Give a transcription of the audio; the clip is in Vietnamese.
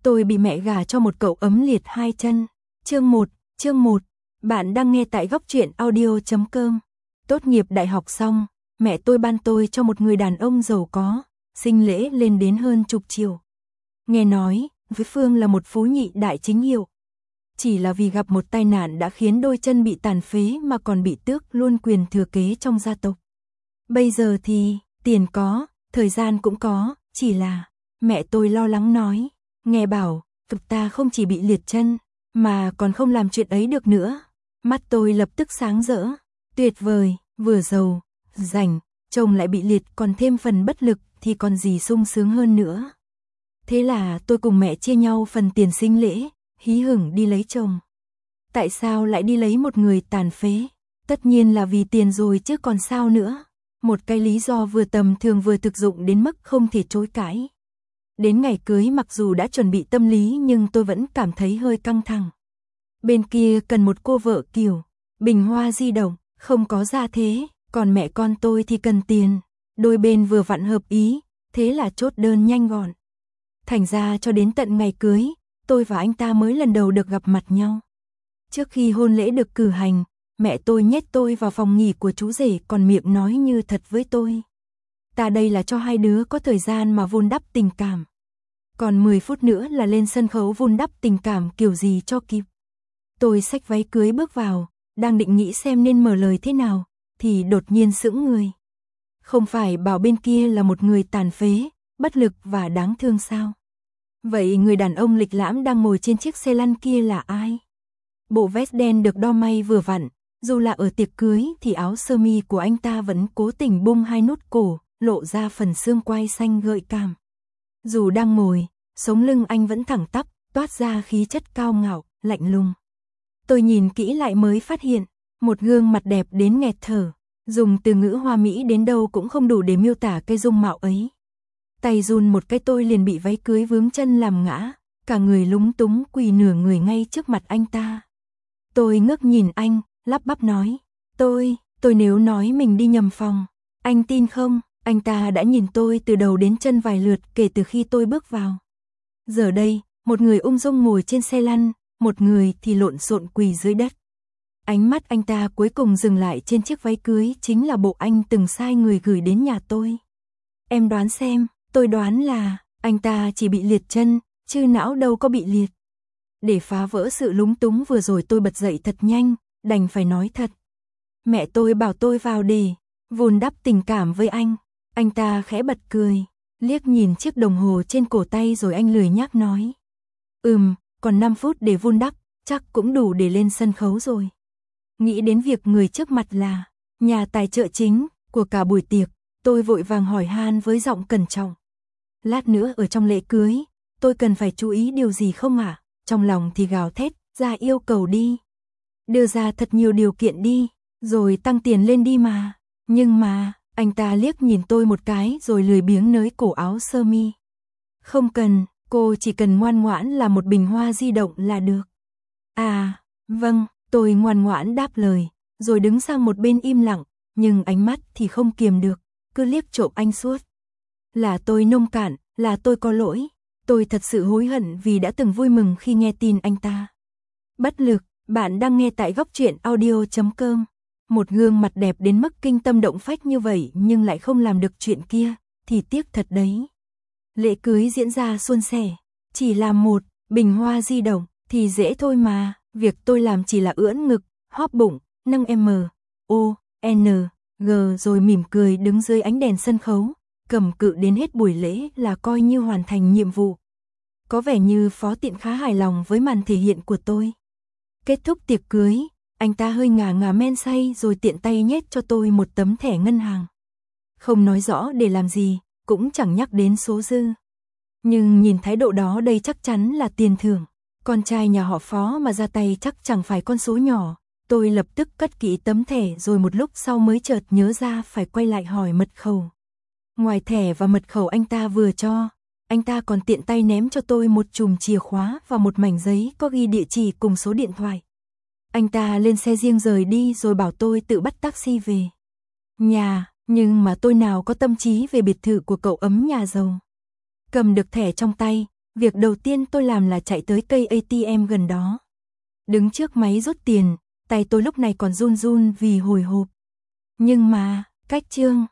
Tôi bị mẹ gả cho một cậu ấm liệt hai chân. Chương 1. Bạn đang nghe tại góc truyện audio.com. Tốt nghiệp đại học xong, mẹ tôi ban tôi cho một người đàn ông giàu có, sinh lễ lên đến hơn chục triệu. Nghe nói, với Phương là một phú nhị đại chính hiệu. Chỉ là vì gặp một tai nạn đã khiến đôi chân bị tàn phế mà còn bị tước luôn quyền thừa kế trong gia tộc. Bây giờ thì, tiền có, thời gian cũng có, chỉ là, mẹ tôi lo lắng nói, nghe bảo, cậu ta không chỉ bị liệt chân, mà còn không làm chuyện ấy được nữa. Mắt tôi lập tức sáng rỡ, tuyệt vời, vừa giàu, rảnh, chồng lại bị liệt còn thêm phần bất lực thì còn gì sung sướng hơn nữa. Thế là tôi cùng mẹ chia nhau phần tiền sinh lễ, hí hửng đi lấy chồng. Tại sao lại đi lấy một người tàn phế? Tất nhiên là vì tiền rồi chứ còn sao nữa. Một cái lý do vừa tầm thường vừa thực dụng đến mức không thể chối cãi. Đến ngày cưới mặc dù đã chuẩn bị tâm lý nhưng tôi vẫn cảm thấy hơi căng thẳng. Bên kia cần một cô vợ kiểu bình hoa di động, không có gia thế, còn mẹ con tôi thì cần tiền. Đôi bên vừa vặn hợp ý, thế là chốt đơn nhanh gọn. Thành ra cho đến tận ngày cưới, tôi và anh ta mới lần đầu được gặp mặt nhau. Trước khi hôn lễ được cử hành, mẹ tôi nhét tôi vào phòng nghỉ của chú rể còn miệng nói như thật với tôi. Ta đây là cho hai đứa có thời gian mà vun đắp tình cảm. Còn 10 phút nữa là lên sân khấu vun đắp tình cảm kiểu gì cho kịp. Tôi xách váy cưới bước vào, đang định nghĩ xem nên mở lời thế nào, thì đột nhiên sững người. Không phải bảo bên kia là một người tàn phế, bất lực và đáng thương sao? Vậy người đàn ông lịch lãm đang ngồi trên chiếc xe lăn kia là ai? Bộ vest đen được đo may vừa vặn, dù là ở tiệc cưới thì áo sơ mi của anh ta vẫn cố tình bung hai nút cổ, lộ ra phần xương quai xanh gợi cảm. Dù đang ngồi, sống lưng anh vẫn thẳng tắp, toát ra khí chất cao ngạo, lạnh lùng. Tôi nhìn kỹ lại mới phát hiện, một gương mặt đẹp đến nghẹt thở, dùng từ ngữ hoa mỹ đến đâu cũng không đủ để miêu tả cái dung mạo ấy. Tay run một cái tôi liền bị váy cưới vướng chân làm ngã, cả người lúng túng quỳ nửa người ngay trước mặt anh ta. Tôi ngước nhìn anh, lắp bắp nói, tôi nếu nói mình đi nhầm phòng, anh tin không? Anh ta đã nhìn tôi từ đầu đến chân vài lượt kể từ khi tôi bước vào. Giờ đây, một người ung dung ngồi trên xe lăn, một người thì lộn xộn quỳ dưới đất. Ánh mắt anh ta cuối cùng dừng lại trên chiếc váy cưới chính là bộ anh từng sai người gửi đến nhà tôi. Em đoán xem, tôi đoán là anh ta chỉ bị liệt chân, chứ não đâu có bị liệt. Để phá vỡ sự lúng túng vừa rồi tôi bật dậy thật nhanh, đành phải nói thật. Mẹ tôi bảo tôi vào để vun đắp tình cảm với anh. Anh ta khẽ bật cười, liếc nhìn chiếc đồng hồ trên cổ tay rồi anh lười nhác nói. Còn 5 phút để vun đắp, chắc cũng đủ để lên sân khấu rồi. Nghĩ đến việc người trước mặt là nhà tài trợ chính của cả buổi tiệc, tôi vội vàng hỏi han với giọng cẩn trọng. Lát nữa ở trong lễ cưới, tôi cần phải chú ý điều gì không ạ? Trong lòng thì gào thét, ra yêu cầu đi. Đưa ra thật nhiều điều kiện đi, rồi tăng tiền lên đi mà. Nhưng mà, anh ta liếc nhìn tôi một cái rồi lười biếng nới cổ áo sơ mi. Không cần, cô chỉ cần ngoan ngoãn là một bình hoa di động là được. À, vâng, tôi ngoan ngoãn đáp lời, rồi đứng sang một bên im lặng, nhưng ánh mắt thì không kiềm được, cứ liếc trộm anh suốt. Là tôi nông cạn, là tôi có lỗi, tôi thật sự hối hận vì đã từng vui mừng khi nghe tin anh ta. Bất lực, bạn đang nghe tại góc truyện audio.com. Một gương mặt đẹp đến mức kinh tâm động phách như vậy nhưng lại không làm được chuyện kia, thì tiếc thật đấy. Lễ cưới diễn ra suôn sẻ, chỉ làm một bình hoa di động thì dễ thôi mà, việc tôi làm chỉ là ưỡn ngực, hóp bụng, nâng M.O.N.G rồi mỉm cười đứng dưới ánh đèn sân khấu, cầm cự đến hết buổi lễ là coi như hoàn thành nhiệm vụ. Có vẻ như Phó Tiện khá hài lòng với màn thể hiện của tôi. Kết thúc tiệc cưới, anh ta hơi ngà men say rồi tiện tay nhét cho tôi một tấm thẻ ngân hàng. Không nói rõ để làm gì, cũng chẳng nhắc đến số dư. Nhưng nhìn thái độ đó đây chắc chắn là tiền thưởng. Con trai nhà họ Phó mà ra tay chắc chẳng phải con số nhỏ. Tôi lập tức cất kỹ tấm thẻ rồi một lúc sau mới chợt nhớ ra phải quay lại hỏi mật khẩu. Ngoài thẻ và mật khẩu anh ta vừa cho, anh ta còn tiện tay ném cho tôi một chùm chìa khóa và một mảnh giấy có ghi địa chỉ cùng số điện thoại. Anh ta lên xe riêng rời đi rồi bảo tôi tự bắt taxi về nhà, nhưng mà tôi nào có tâm trí về biệt thự của cậu ấm nhà giàu. Cầm được thẻ trong tay, Việc đầu tiên tôi làm là chạy tới cây ATM gần đó. Đứng trước máy rút tiền, tay tôi lúc này còn run run vì hồi hộp. Nhưng mà, cách Trương